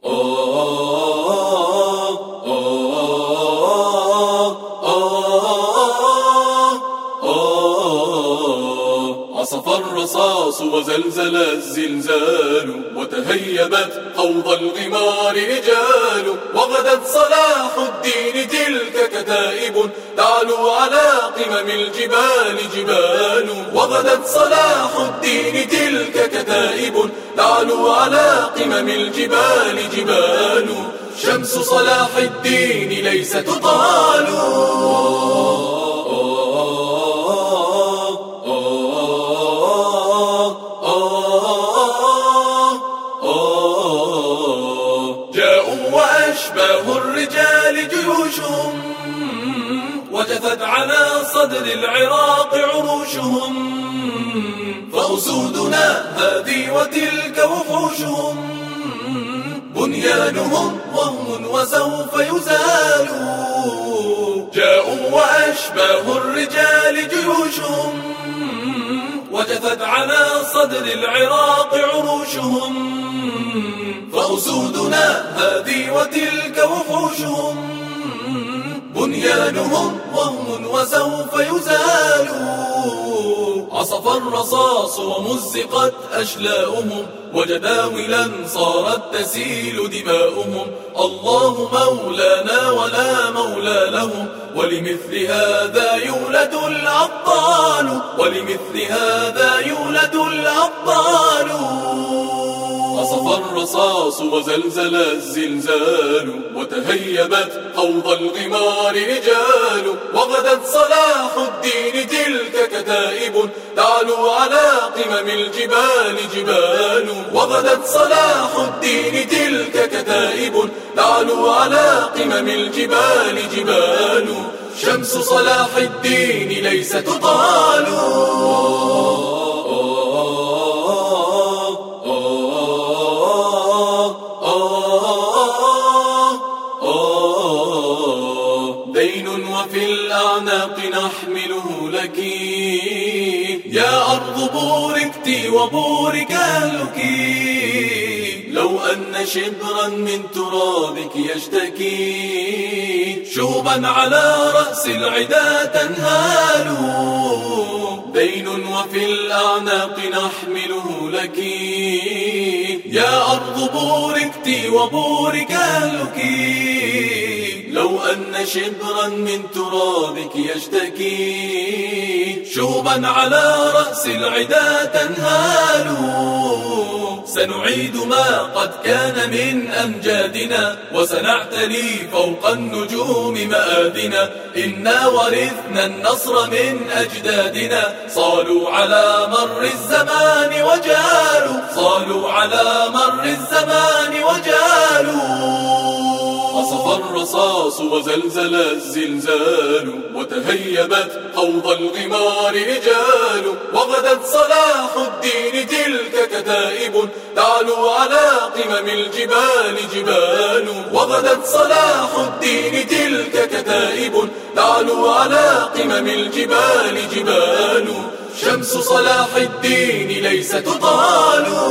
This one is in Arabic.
عصف الرصاص وزلزل الزلزال، وتهيبت حوض الغمار رجال، وغدت صلاح الدين تلك كتائب تعلو على قمم الجبال جبال. وغدت صلاح الدين تلك كتائب تعلو على قمم الجبال جبال. شمس صلاح الدين ليس تطال. جاءوا وأشباه الرجال جيوشهم، وجثت على صدر العراق عروشهم. فأسودنا هذه وتلك وحوشهم، بنيانهم وهم وسوف يزال. جاءوا وأشباه الرجال جيوشهم، وجثت على صدر العراق عروشهم. فأسودنا هذه وتلك وحوشهم، بنيانهم وهم وسوف يزال. عصف الرصاص ومزقت أشلاؤهم، وجداولا صارت تسيل دماؤهم. الله مولانا ولا مولى لهم، ولمثل هذا يولد الأبطال، ولمثل هذا يولد الأبطال. عصف الرصاص وزلزل الزلزال، وتهيبت حوض الغمار رجال، وغدت صلاح الدين تلك كتائب تعلو على قمم الجبال جبال. وغدت صلاح الدين تلك كتائب تعلو على قمم الجبال جبال. شمس صلاح الدين ليس تطال. دين وفي الأعناق نحمله لك، يا أرض بوركت وبورك أهلك. لو أن شبرا من ترابك يشتكي، شوبا على رأس العدا تنهال. دين وفي الأعناق نحمله لك، يا أرض بوركت وبورك أهلك. لو أن شبرا من ترابك يشتكي، شوبا على رأس العدا تنهال. سنعيد ما قد كان من أمجادنا، وسنعتلي فوق النجوم مآذنا. إنا ورثنا النصر من أجدادنا، صالوا على مر الزمان وجالوا، صالوا على مر الزمان وجالوا. عصف الرصاص وزلزل الزلزال، وتهيبت حوض الغمار رجال، وغدت صلاح الدين تلك كتائب تعلو على قمم الجبال جبال. وغدت صلاح الدين تلك كتائب تعلو على قمم الجبال جبال. شمس صلاح الدين ليس تطال.